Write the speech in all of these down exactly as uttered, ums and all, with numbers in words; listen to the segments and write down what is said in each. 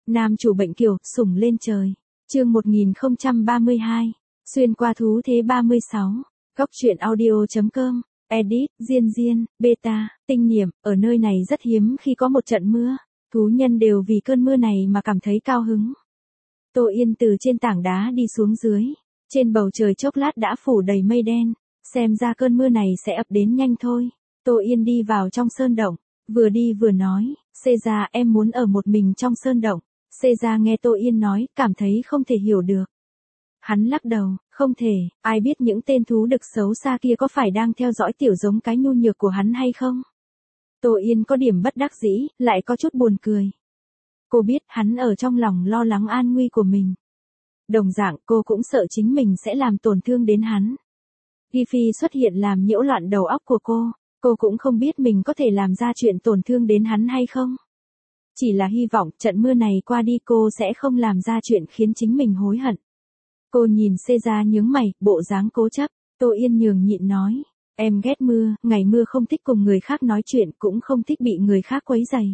Nam chủ bệnh kiều, sủng lên trời. Chương một nghìn không trăm ba mươi hai. Xuyên qua thú thế ba mươi sáu. Góc truyện audio chấm com. Edit, Diên Diên, Beta, Tinh Niệm, ở nơi này rất hiếm khi có một trận mưa. Thú nhân đều vì cơn mưa này mà cảm thấy cao hứng. Tô Yên từ trên tảng đá đi xuống dưới. Trên bầu trời chốc lát đã phủ đầy mây đen. Xem ra cơn mưa này sẽ ập đến nhanh thôi. Tô Yên đi vào trong sơn động. Vừa đi vừa nói, Xê ra em muốn ở một mình trong sơn động. Xê ra nghe Tô Yên nói, cảm thấy không thể hiểu được. Hắn lắc đầu, không thể, ai biết những tên thú đực xấu xa kia có phải đang theo dõi tiểu giống cái nhu nhược của hắn hay không? Tô Yên có điểm bất đắc dĩ, lại có chút buồn cười. Cô biết hắn ở trong lòng lo lắng an nguy của mình. Đồng dạng cô cũng sợ chính mình sẽ làm tổn thương đến hắn. Ghi Phi xuất hiện làm nhiễu loạn đầu óc của cô, cô cũng không biết mình có thể làm ra chuyện tổn thương đến hắn hay không. Chỉ là hy vọng trận mưa này qua đi cô sẽ không làm ra chuyện khiến chính mình hối hận. Cô nhìn Xê ra nhướng mày, bộ dáng cố chấp. Tô Yên nhường nhịn nói, em ghét mưa, ngày mưa không thích cùng người khác nói chuyện, cũng không thích bị người khác quấy rầy.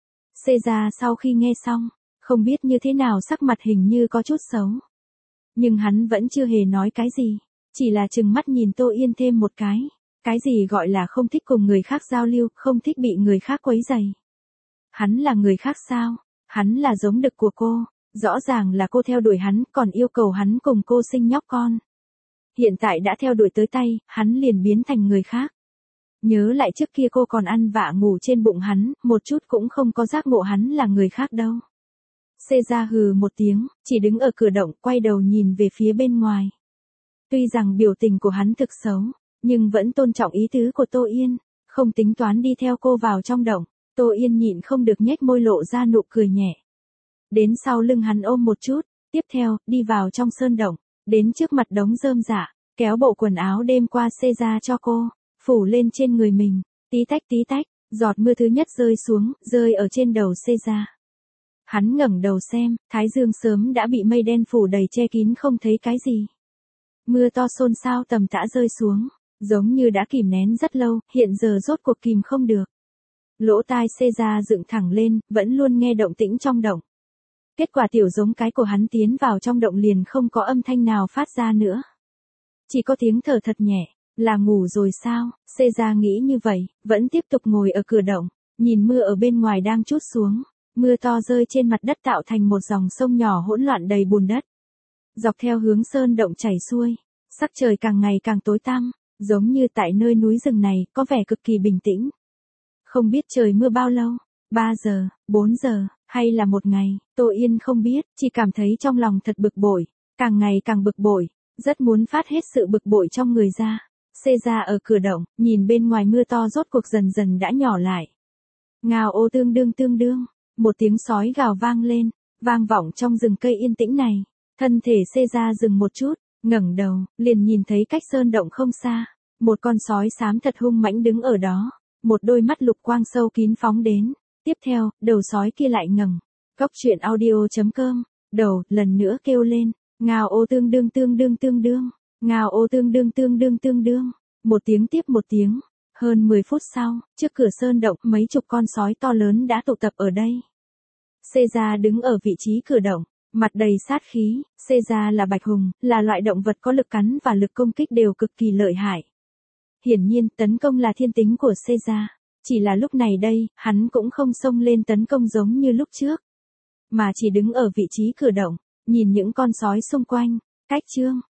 Xê ra sau khi nghe xong, không biết như thế nào sắc mặt hình như có chút xấu. Nhưng hắn vẫn chưa hề nói cái gì, chỉ là trừng mắt nhìn Tô Yên thêm một cái. Cái gì gọi là không thích cùng người khác giao lưu, không thích bị người khác quấy rầy. Hắn là người khác sao? Hắn là giống đực của cô. Rõ ràng là cô theo đuổi hắn, còn yêu cầu hắn cùng cô sinh nhóc con. Hiện tại đã theo đuổi tới tay, hắn liền biến thành người khác. Nhớ lại trước kia cô còn ăn vạ ngủ trên bụng hắn, một chút cũng không có giác ngộ hắn là người khác đâu. Xê ra hừ một tiếng, chỉ đứng ở cửa động, quay đầu nhìn về phía bên ngoài. Tuy rằng biểu tình của hắn thực xấu, nhưng vẫn tôn trọng ý tứ của Tô Yên, không tính toán đi theo cô vào trong động. Tô Yên nhịn không được nhếch môi lộ ra nụ cười nhẹ. Đến sau lưng hắn ôm một chút, tiếp theo, đi vào trong sơn động, đến trước mặt đống rơm rạ, kéo bộ quần áo đêm qua Xê ra cho cô, phủ lên trên người mình, tí tách tí tách, giọt mưa thứ nhất rơi xuống, rơi ở trên đầu Xê ra. Hắn ngẩng đầu xem, thái dương sớm đã bị mây đen phủ đầy che kín không thấy cái gì. Mưa to xôn xao tầm tã rơi xuống, giống như đã kìm nén rất lâu, hiện giờ rốt cuộc kìm không được. Lỗ tai Xê ra dựng thẳng lên, vẫn luôn nghe động tĩnh trong động. Kết quả tiểu giống cái của hắn tiến vào trong động liền không có âm thanh nào phát ra nữa. Chỉ có tiếng thở thật nhẹ, là ngủ rồi sao? Xê ra nghĩ như vậy, vẫn tiếp tục ngồi ở cửa động, nhìn mưa ở bên ngoài đang trút xuống. Mưa to rơi trên mặt đất tạo thành một dòng sông nhỏ hỗn loạn đầy bùn đất. Dọc theo hướng sơn động chảy xuôi, sắc trời càng ngày càng tối tăm, giống như tại nơi núi rừng này, có vẻ cực kỳ bình tĩnh. Không biết trời mưa bao lâu, ba giờ, bốn giờ, hay là một ngày, Tô Yên không biết, chỉ cảm thấy trong lòng thật bực bội, càng ngày càng bực bội, rất muốn phát hết sự bực bội trong người ra. Xê ra ở cửa động, nhìn bên ngoài mưa to rốt cuộc dần dần đã nhỏ lại. Ngao ô tương đương tương đương, một tiếng sói gào vang lên, vang vọng trong rừng cây yên tĩnh này. Thân thể Xê ra dừng một chút, ngẩng đầu, liền nhìn thấy cách sơn động không xa, một con sói xám thật hung mãnh đứng ở đó, một đôi mắt lục quang sâu kín phóng đến. Tiếp theo, đầu sói kia lại ngẩng. Góc truyện audio chấm com, đầu, lần nữa kêu lên, ngao ô tương đương tương đương tương đương, ngao ô tương đương tương đương tương đương, một tiếng tiếp một tiếng. Hơn mười phút sau, trước cửa sơn động, mấy chục con sói to lớn đã tụ tập ở đây. Xê ra đứng ở vị trí cửa động, mặt đầy sát khí. Xê ra là bạch hùng, là loại động vật có lực cắn và lực công kích đều cực kỳ lợi hại. Hiển nhiên, tấn công là thiên tính của Xê ra. Chỉ là lúc này đây, hắn cũng không xông lên tấn công giống như lúc trước, mà chỉ đứng ở vị trí cửa động, nhìn những con sói xung quanh. Cách chương